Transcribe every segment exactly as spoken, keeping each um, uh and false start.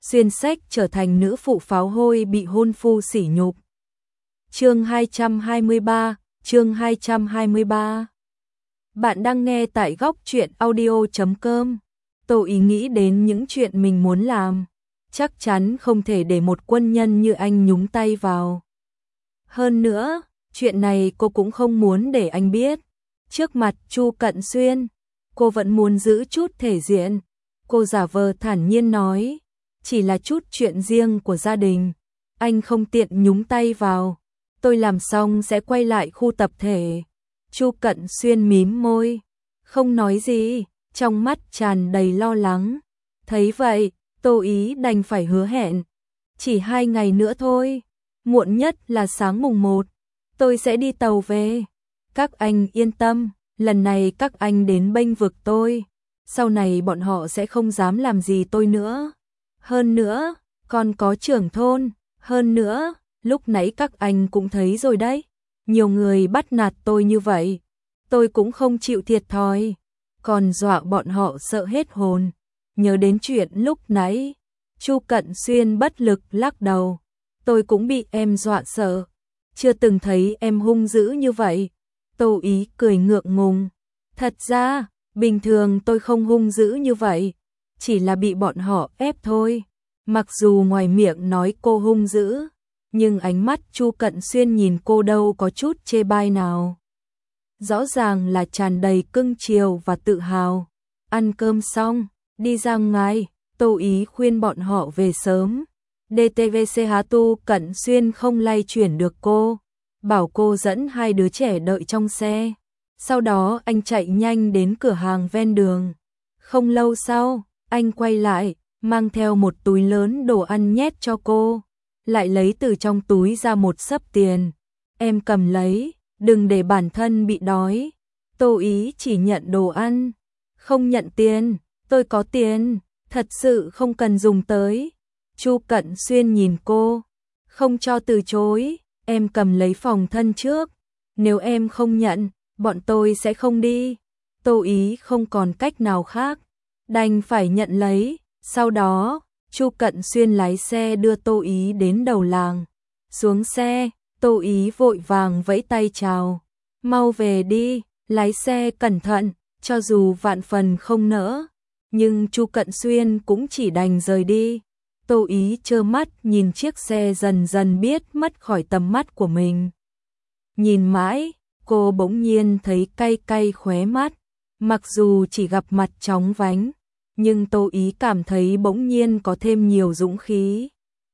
xuyên sách trở thành nữ phụ pháo hôi bị hôn phu sỉ nhục. Chương hai trăm hai mươi ba, chương hai trăm hai mươi ba. Bạn đang nghe tại góc truyện audio chấm com. Tô Ý nghĩ đến những chuyện mình muốn làm, chắc chắn không thể để một quân nhân như anh nhúng tay vào. Hơn nữa, chuyện này cô cũng không muốn để anh biết. Trước mặt Chu Cận Xuyên, cô vẫn muốn giữ chút thể diện. Cô giả vờ thản nhiên nói, chỉ là chút chuyện riêng của gia đình, anh không tiện nhúng tay vào. Tôi làm xong sẽ quay lại khu tập thể. Chu Cận Xuyên mím môi, không nói gì, trong mắt tràn đầy lo lắng. Thấy vậy, Tô Ý đành phải hứa hẹn. Chỉ hai ngày nữa thôi, muộn nhất là sáng mùng một, tôi sẽ đi tàu về. Các anh yên tâm, lần này các anh đến bênh vực tôi, sau này bọn họ sẽ không dám làm gì tôi nữa. Hơn nữa, còn có trưởng thôn, hơn nữa, lúc nãy các anh cũng thấy rồi đấy, nhiều người bắt nạt tôi như vậy, tôi cũng không chịu thiệt thòi, còn dọa bọn họ sợ hết hồn. Nhớ đến chuyện lúc nãy, Chu Cận Xuyên bất lực lắc đầu, tôi cũng bị em dọa sợ, chưa từng thấy em hung dữ như vậy. Tô Ý cười ngượng ngùng, thật ra, bình thường tôi không hung dữ như vậy, chỉ là bị bọn họ ép thôi. Mặc dù ngoài miệng nói cô hung dữ, nhưng ánh mắt Chu Cận Xuyên nhìn cô đâu có chút chê bai nào. Rõ ràng là tràn đầy cưng chiều và tự hào. Ăn cơm xong, đi ra ngoài, Tô Ý khuyên bọn họ về sớm. đê tê vê xê Há Tu Cận Xuyên không lay chuyển được cô, bảo cô dẫn hai đứa trẻ đợi trong xe. Sau đó anh chạy nhanh đến cửa hàng ven đường. Không lâu sau, anh quay lại, mang theo một túi lớn đồ ăn nhét cho cô, lại lấy từ trong túi ra một xấp tiền. Em cầm lấy, đừng để bản thân bị đói. Tô Ý chỉ nhận đồ ăn, không nhận tiền. Tôi có tiền, thật sự không cần dùng tới. Chu Cận Xuyên nhìn cô, không cho từ chối. Em cầm lấy phòng thân trước, nếu em không nhận, bọn tôi sẽ không đi. Tô Ý không còn cách nào khác, đành phải nhận lấy. Sau đó, Chu Cận Xuyên lái xe đưa Tô Ý đến đầu làng. Xuống xe, Tô Ý vội vàng vẫy tay chào, mau về đi, lái xe cẩn thận. Cho dù vạn phần không nỡ, nhưng Chu Cận Xuyên cũng chỉ đành rời đi. Tô Ý trơ mắt nhìn chiếc xe dần dần biết mất khỏi tầm mắt của mình. Nhìn mãi, cô bỗng nhiên thấy cay cay khóe mắt. Mặc dù chỉ gặp mặt chóng vánh, nhưng Tô Ý cảm thấy bỗng nhiên có thêm nhiều dũng khí.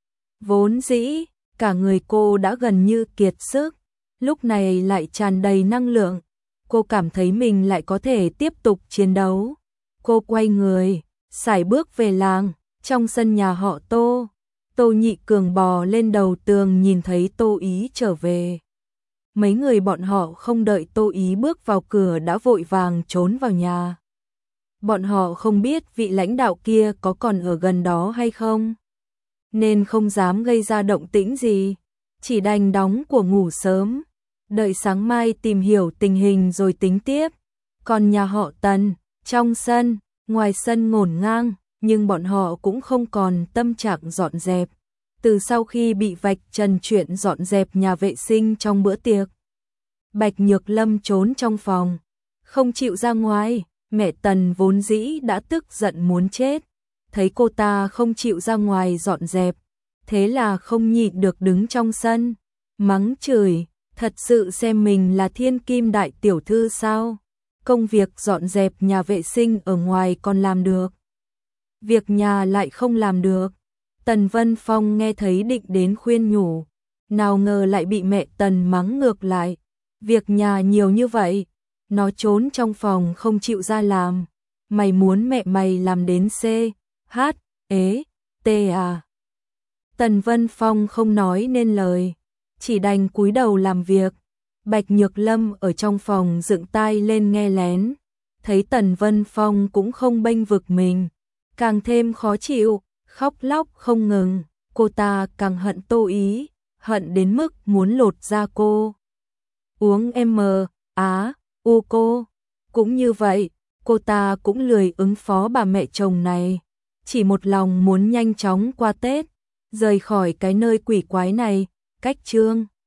Vốn dĩ, cả người cô đã gần như kiệt sức, lúc này lại tràn đầy năng lượng. Cô cảm thấy mình lại có thể tiếp tục chiến đấu. Cô quay người, sải bước về làng. Trong sân nhà họ Tô, Tô Nhị Cường bò lên đầu tường nhìn thấy Tô Ý trở về. Mấy người bọn họ không đợi Tô Ý bước vào cửa đã vội vàng trốn vào nhà. Bọn họ không biết vị lãnh đạo kia có còn ở gần đó hay không, nên không dám gây ra động tĩnh gì, chỉ đành đóng của ngủ sớm, đợi sáng mai tìm hiểu tình hình rồi tính tiếp. Còn nhà họ Tần, trong sân, ngoài sân ngổn ngang, nhưng bọn họ cũng không còn tâm trạng dọn dẹp. Từ sau khi bị vạch trần chuyện dọn dẹp nhà vệ sinh trong bữa tiệc, Bạch Nhược Lâm trốn trong phòng, không chịu ra ngoài. Mẹ Tần vốn dĩ đã tức giận muốn chết, thấy cô ta không chịu ra ngoài dọn dẹp, thế là không nhịn được đứng trong sân, mắng chửi, thật sự xem mình là thiên kim đại tiểu thư sao? Công việc dọn dẹp nhà vệ sinh ở ngoài còn làm được, việc nhà lại không làm được. Tần Vân Phong nghe thấy định đến khuyên nhủ, nào ngờ lại bị mẹ Tần mắng ngược lại. Việc nhà nhiều như vậy, nó trốn trong phòng không chịu ra làm, mày muốn mẹ mày làm đến C, H, ế, T à? Tần Vân Phong không nói nên lời, chỉ đành cúi đầu làm việc. Bạch Nhược Lâm ở trong phòng dựng tai lên nghe lén, thấy Tần Vân Phong cũng không bênh vực mình, càng thêm khó chịu, khóc lóc không ngừng. Cô ta càng hận Tô Ý, hận đến mức muốn lột da cô. Uống M, Á, U cô. Cũng như vậy, cô ta cũng lười ứng phó bà mẹ chồng này. chỉ một lòng muốn nhanh chóng qua Tết, rời khỏi cái nơi quỷ quái này. Cách chương